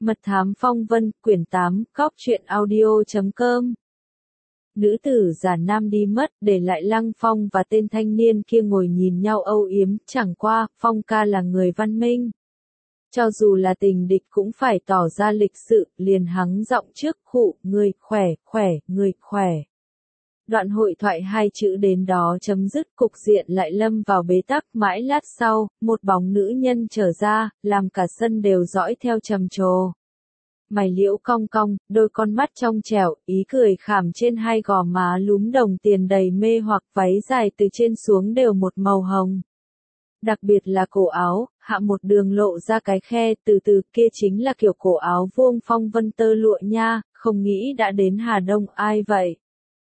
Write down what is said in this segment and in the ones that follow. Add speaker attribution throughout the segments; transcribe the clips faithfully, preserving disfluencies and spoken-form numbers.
Speaker 1: Mật thám phong vân, quyển tám, cóc truyện audio chấm com. Nữ tử già nam đi mất, để lại Lăng Phong và tên thanh niên kia ngồi nhìn nhau âu yếm, chẳng qua, Phong ca là người văn minh. Cho dù là tình địch cũng phải tỏ ra lịch sự, liền hắng giọng trước, khụ, người khỏe, khỏe, người khỏe. Đoạn hội thoại hai chữ đến đó chấm dứt, cục diện lại lâm vào bế tắc. Mãi lát sau, một bóng nữ nhân trở ra, làm cả sân đều dõi theo trầm trồ. Mày liễu cong cong, đôi con mắt trong trẻo, ý cười khảm trên hai gò má lúm đồng tiền đầy mê hoặc, váy dài từ trên xuống đều một màu hồng. Đặc biệt là cổ áo, hạ một đường lộ ra cái khe, từ từ kia chính là kiểu cổ áo vuông phong vân tơ lụa nha, không nghĩ đã đến Hà Đông, ai vậy?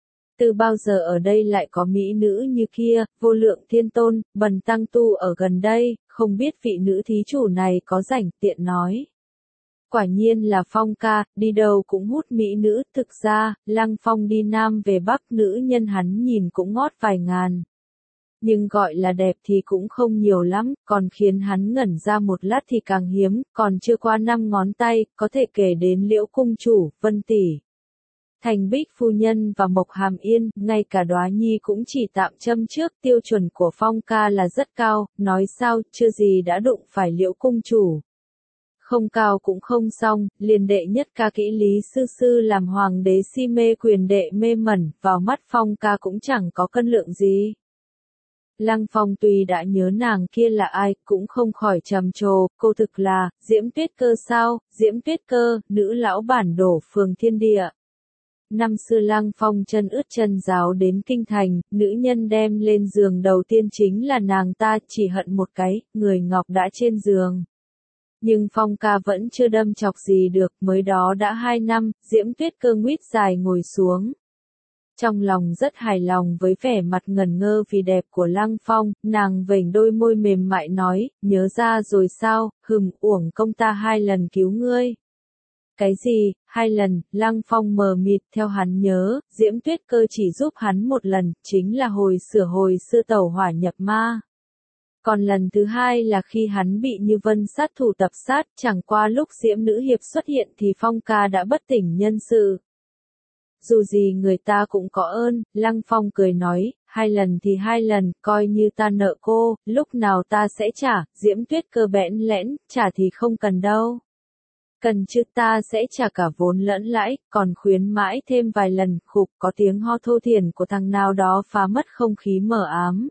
Speaker 1: Từ bao giờ ở đây lại có mỹ nữ như kia, vô lượng thiên tôn, bần tăng tu ở gần đây, không biết vị nữ thí chủ này có rảnh, tiện nói. Quả nhiên là Phong ca, đi đâu cũng hút mỹ nữ, thực ra, Lăng Phong đi Nam về Bắc, nữ nhân hắn nhìn cũng ngót vài ngàn. Nhưng gọi là đẹp thì cũng không nhiều lắm, còn khiến hắn ngẩn ra một lát thì càng hiếm, còn chưa qua năm ngón tay, có thể kể đến Liễu cung chủ, Vân tỷ, Thành Bích phu nhân và Mộc Hàm Yên, ngay cả Đóa Nhi cũng chỉ tạm châm trước. Tiêu chuẩn của Phong ca là rất cao, nói sao, chưa gì đã đụng phải Liễu cung chủ. Không cao cũng không xong, liền đệ nhất ca kỹ Lý sư sư làm hoàng đế si mê quyền đệ mê mẩn, vào mắt Phong ca cũng chẳng có cân lượng gì. Lăng Phong tuy đã nhớ nàng kia là ai, cũng không khỏi trầm trồ, cô thực là, Diễm Tuyết Cơ sao, Diễm Tuyết Cơ, nữ lão bản đổ phường thiên địa. Năm xưa Lăng Phong chân ướt chân ráo đến kinh thành, nữ nhân đem lên giường đầu tiên chính là nàng ta, chỉ hận một cái, người ngọc đã trên giường. Nhưng Phong ca vẫn chưa đâm chọc gì được, mới đó đã hai năm, Diễm Tuyết Cơ nguýt dài ngồi xuống. Trong lòng rất hài lòng với vẻ mặt ngẩn ngơ vì đẹp của Lăng Phong, nàng vểnh đôi môi mềm mại nói, nhớ ra rồi sao, hừm, uổng công ta hai lần cứu ngươi. Cái gì, hai lần, Lăng Phong mờ mịt, theo hắn nhớ, Diễm Tuyết Cơ chỉ giúp hắn một lần, chính là hồi sửa hồi xưa tẩu hỏa nhập ma. Còn lần thứ hai là khi hắn bị Như Vân sát thủ tập sát, chẳng qua lúc Diễm nữ hiệp xuất hiện thì Phong ca đã bất tỉnh nhân sự. Dù gì người ta cũng có ơn, Lăng Phong cười nói, hai lần thì hai lần, coi như ta nợ cô, lúc nào ta sẽ trả. Diễm Tuyết Cơ bẽn lẽn, trả thì không cần đâu. Cần chứ, ta sẽ trả cả vốn lẫn lãi, còn khuyến mãi thêm vài lần. Khục, có tiếng ho thô thiển của thằng nào đó phá mất không khí mờ ám.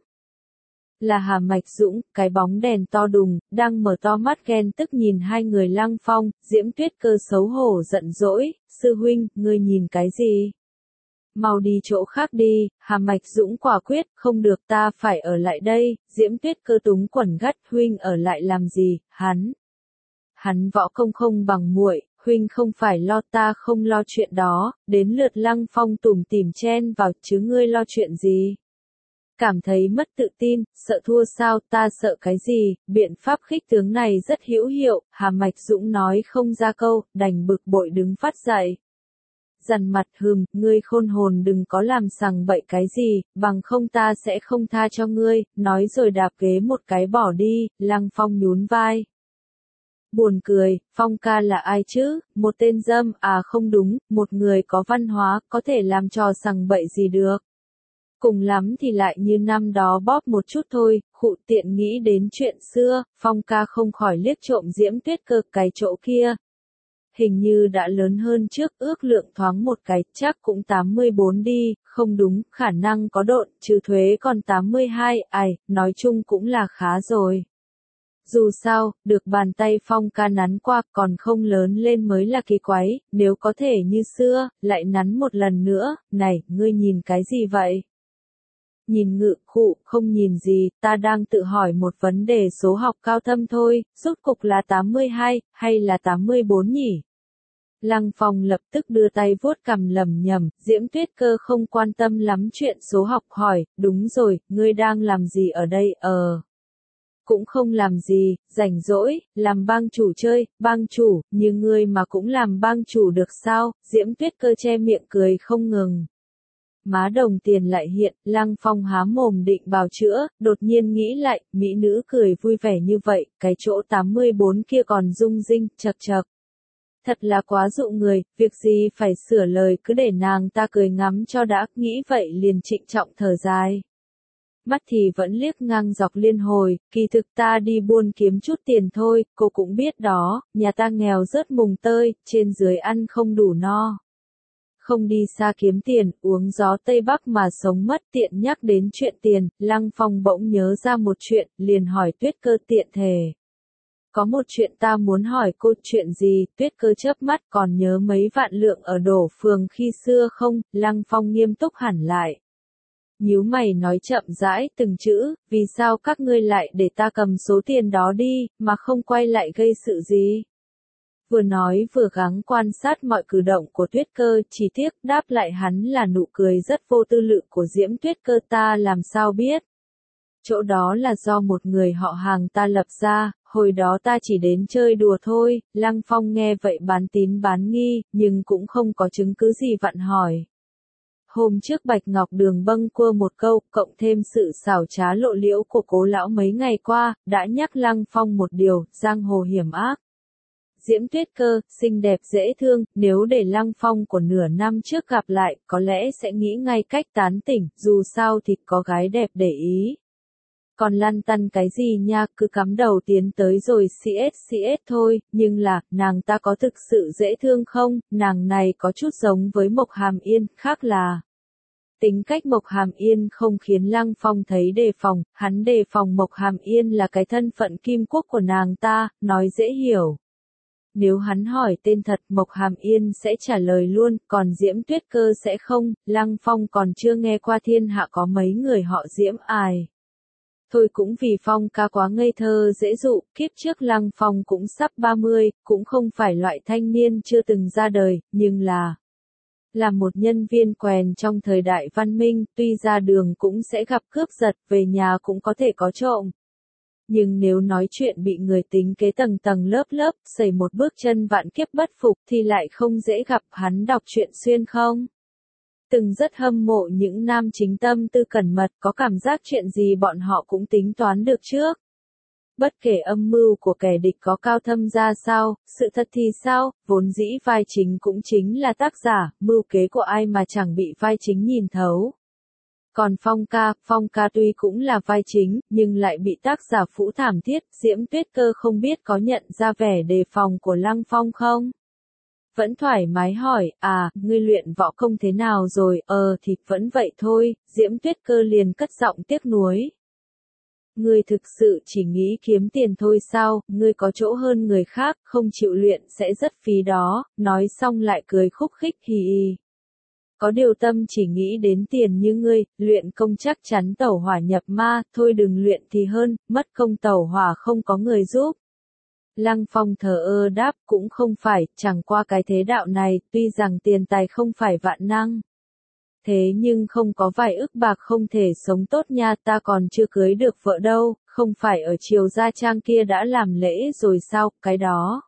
Speaker 1: Là Hà Mạch Dũng, cái bóng đèn to đùng, đang mở to mắt ghen tức nhìn hai người Lăng Phong. Diễm Tuyết Cơ xấu hổ giận dỗi, sư huynh, ngươi nhìn cái gì? Mau đi chỗ khác đi. Hà Mạch Dũng quả quyết, không được, ta phải ở lại đây. Diễm Tuyết Cơ túng quần gắt, huynh ở lại làm gì, hắn. Hắn võ công không bằng muội, huynh không phải lo, ta không lo chuyện đó. Đến lượt Lăng Phong tủm tỉm chen vào, chứ ngươi lo chuyện gì? Cảm thấy mất tự tin, sợ thua sao, ta sợ cái gì, biện pháp khích tướng này rất hữu hiệu. Hà Mạch Dũng nói không ra câu, đành bực bội đứng phát dậy. Dằn mặt, hừm, ngươi khôn hồn đừng có làm sằng bậy cái gì, bằng không ta sẽ không tha cho ngươi, nói rồi đạp ghế một cái bỏ đi. Lăng Phong nhún vai. Buồn cười, Phong ca là ai chứ, một tên dâm, à không đúng, một người có văn hóa, có thể làm trò sằng bậy gì được. Cùng lắm thì lại như năm đó bóp một chút thôi. Khụ, tiện nghĩ đến chuyện xưa, Phong ca không khỏi liếc trộm Diễm Tuyết Cơ, cái chỗ kia. Hình như đã lớn hơn trước, ước lượng thoáng một cái, chắc cũng tám mươi bốn đi, không đúng, khả năng có độn, trừ thuế còn tám mươi hai, ai, nói chung cũng là khá rồi. Dù sao, được bàn tay Phong ca nắn qua, còn không lớn lên mới là kỳ quái, nếu có thể như xưa, lại nắn một lần nữa. Này, ngươi nhìn cái gì vậy? Nhìn ngự, khụ, không nhìn gì, ta đang tự hỏi một vấn đề số học cao thâm thôi, rốt cục là tám mươi hai, hay là tám mươi bốn nhỉ? Lăng Phong lập tức đưa tay vuốt cằm lẩm nhẩm. Diễm Tuyết Cơ không quan tâm lắm chuyện số học, hỏi, đúng rồi, ngươi đang làm gì ở đây, ờ... Cũng không làm gì, rảnh rỗi, làm bang chủ chơi. Bang chủ, như ngươi mà cũng làm bang chủ được sao? Diễm Tuyết Cơ che miệng cười không ngừng. Má đồng tiền lại hiện, Lăng Phong há mồm định bào chữa, đột nhiên nghĩ lại, mỹ nữ cười vui vẻ như vậy, cái chỗ tám mươi bốn kia còn rung rinh, chật chật. Thật là quá dụ người, việc gì phải sửa lời cứ để nàng ta cười ngắm cho đã, nghĩ vậy liền trịnh trọng thở dài. Mắt thì vẫn liếc ngang dọc liên hồi, kỳ thực ta đi buôn kiếm chút tiền thôi, cô cũng biết đó, nhà ta nghèo rớt mùng tơi, trên dưới ăn không đủ no. Không đi xa kiếm tiền, uống gió Tây Bắc mà sống mất. Tiện nhắc đến chuyện tiền, Lăng Phong bỗng nhớ ra một chuyện, liền hỏi Tuyết Cơ tiện thể. Có một chuyện ta muốn hỏi cô, chuyện gì? Tuyết Cơ chớp mắt, còn nhớ mấy vạn lượng ở Đổ Phường khi xưa không? Lăng Phong nghiêm túc hẳn lại. Nhíu mày nói chậm rãi từng chữ, vì sao các ngươi lại để ta cầm số tiền đó đi, mà không quay lại gây sự gì? Vừa nói vừa gắng quan sát mọi cử động của Tuyết Cơ, chỉ tiếc đáp lại hắn là nụ cười rất vô tư lự của Diễm Tuyết Cơ. Ta làm sao biết? Chỗ đó là do một người họ hàng ta lập ra, hồi đó ta chỉ đến chơi đùa thôi. Lăng Phong nghe vậy bán tín bán nghi, nhưng cũng không có chứng cứ gì vặn hỏi. Hôm trước Bạch Ngọc Đường bâng quơ một câu, cộng thêm sự xảo trá lộ liễu của Cố lão mấy ngày qua, đã nhắc Lăng Phong một điều, giang hồ hiểm ác. Diễm Tuyết Cơ, xinh đẹp dễ thương, nếu để Lăng Phong của nửa năm trước gặp lại, có lẽ sẽ nghĩ ngay cách tán tỉnh, dù sao thì có gái đẹp để ý. Còn lăn tăn cái gì nha, cứ cắm đầu tiến tới rồi xê ét xê ét thôi, nhưng là, nàng ta có thực sự dễ thương không? Nàng này có chút giống với Mộc Hàm Yên, khác là tính cách Mộc Hàm Yên không khiến Lăng Phong thấy đề phòng, hắn đề phòng Mộc Hàm Yên là cái thân phận kim quốc của nàng ta, nói dễ hiểu. Nếu hắn hỏi tên thật, Mộc Hàm Yên sẽ trả lời luôn, còn Diễm Tuyết Cơ sẽ không. Lăng Phong còn chưa nghe qua thiên hạ có mấy người họ Diễm ai. Thôi cũng vì Phong ca quá ngây thơ dễ dụ, kiếp trước Lăng Phong cũng sắp ba mươi, cũng không phải loại thanh niên chưa từng ra đời, nhưng là là một nhân viên quèn trong thời đại văn minh, tuy ra đường cũng sẽ gặp cướp giật, về nhà cũng có thể có trộm. Nhưng nếu nói chuyện bị người tính kế tầng tầng lớp lớp, xảy một bước chân vạn kiếp bất phục thì lại không dễ gặp. Hắn đọc truyện xuyên không? Từng rất hâm mộ những nam chính tâm tư cẩn mật, có cảm giác chuyện gì bọn họ cũng tính toán được trước. Bất kể âm mưu của kẻ địch có cao thâm ra sao, sự thật thì sao, vốn dĩ vai chính cũng chính là tác giả, mưu kế của ai mà chẳng bị vai chính nhìn thấu. Còn Phong ca, Phong ca tuy cũng là vai chính, nhưng lại bị tác giả phũ thảm thiết. Diễm Tuyết Cơ không biết có nhận ra vẻ đề phòng của Lăng Phong không? Vẫn thoải mái hỏi, à, ngươi luyện võ công thế nào rồi? Ờ thì vẫn vậy thôi. Diễm Tuyết Cơ liền cất giọng tiếc nuối. Ngươi thực sự chỉ nghĩ kiếm tiền thôi sao? Ngươi có chỗ hơn người khác, không chịu luyện sẽ rất phí đó. Nói xong lại cười khúc khích hì hì. Có điều tâm chỉ nghĩ đến tiền như ngươi, luyện công chắc chắn tẩu hỏa nhập ma, thôi đừng luyện thì hơn, mất công tẩu hỏa không có người giúp. Lăng Phong thờ ơ đáp, cũng không phải, chẳng qua cái thế đạo này, tuy rằng tiền tài không phải vạn năng. Thế nhưng không có vài ức bạc không thể sống tốt nha, ta còn chưa cưới được vợ đâu, không phải ở Triều Gia Trang kia đã làm lễ rồi sao, cái đó.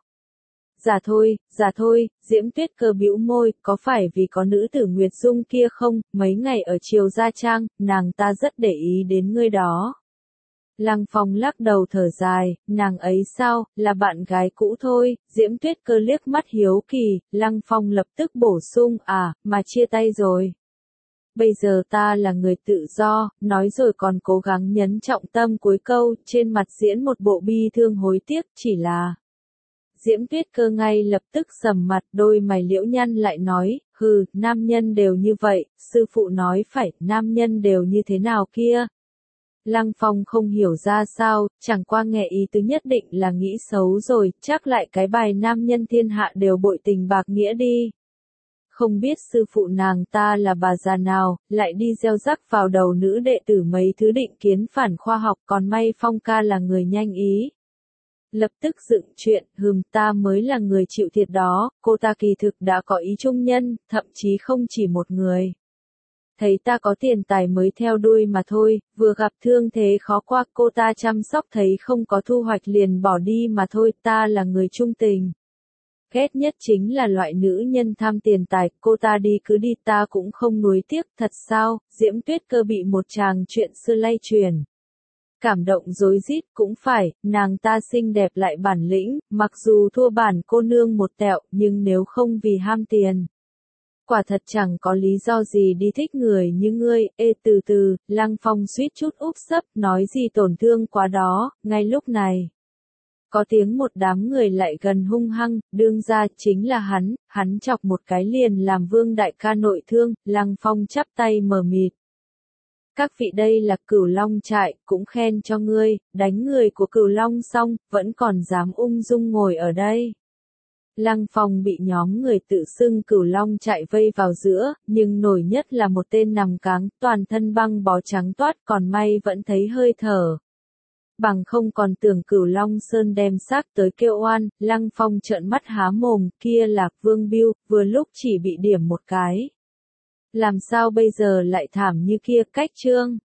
Speaker 1: Dạ thôi, dạ thôi, Diễm Tuyết Cơ bĩu môi, có phải vì có nữ tử Nguyệt Dung kia không, mấy ngày ở Triều Gia Trang, nàng ta rất để ý đến ngươi đó. Lăng Phong lắc đầu thở dài, nàng ấy sao, là bạn gái cũ thôi. Diễm Tuyết Cơ liếc mắt hiếu kỳ, Lăng Phong lập tức bổ sung, à, mà chia tay rồi. Bây giờ ta là người tự do, nói rồi còn cố gắng nhấn trọng tâm cuối câu, trên mặt diễn một bộ bi thương hối tiếc, chỉ là Diễm Tuyết Cơ ngay lập tức sầm mặt, đôi mày liễu nhăn lại nói, hừ, nam nhân đều như vậy, sư phụ nói phải, nam nhân đều như thế nào kia. Lăng Phong không hiểu ra sao, chẳng qua nghe ý tứ nhất định là nghĩ xấu rồi, chắc lại cái bài nam nhân thiên hạ đều bội tình bạc nghĩa đi. Không biết sư phụ nàng ta là bà già nào, lại đi gieo rắc vào đầu nữ đệ tử mấy thứ định kiến phản khoa học, còn may Phong ca là người nhanh ý. Lập tức dựng chuyện, hừm ta mới là người chịu thiệt đó, cô ta kỳ thực đã có ý trung nhân, thậm chí không chỉ một người. Thấy ta có tiền tài mới theo đuôi mà thôi, vừa gặp thương thế khó qua cô ta chăm sóc thấy không có thu hoạch liền bỏ đi mà thôi, ta là người trung tình. Ghét nhất chính là loại nữ nhân tham tiền tài, cô ta đi cứ đi ta cũng không nuối tiếc, thật sao? Diễm Tuyết Cơ bị một chàng chuyện xưa lay truyền. cảm động rối rít cũng phải, nàng ta xinh đẹp lại bản lĩnh, mặc dù thua bản cô nương một tẹo, nhưng nếu không vì ham tiền. Quả thật chẳng có lý do gì đi thích người như ngươi, ê từ từ, Lăng Phong suýt chút úp sấp, nói gì tổn thương quá đó, ngay lúc này. Có tiếng một đám người lại gần hung hăng, đương ra chính là hắn, hắn chọc một cái liền làm Vương đại ca nội thương, Lăng Phong chắp tay mờ mịt. Các vị đây là Cửu Long trại, cũng khen cho ngươi, đánh người của Cửu Long xong, vẫn còn dám ung dung ngồi ở đây. Lăng Phong bị nhóm người tự xưng Cửu Long trại vây vào giữa, nhưng nổi nhất là một tên nằm cáng, toàn thân băng bó trắng toát, còn may vẫn thấy hơi thở. Bằng không còn tưởng Cửu Long Sơn đem xác tới kêu oan, Lăng Phong trợn mắt há mồm, kia là Vương Bưu, vừa lúc chỉ bị điểm một cái. Làm sao bây giờ lại thảm như kia, cách trương.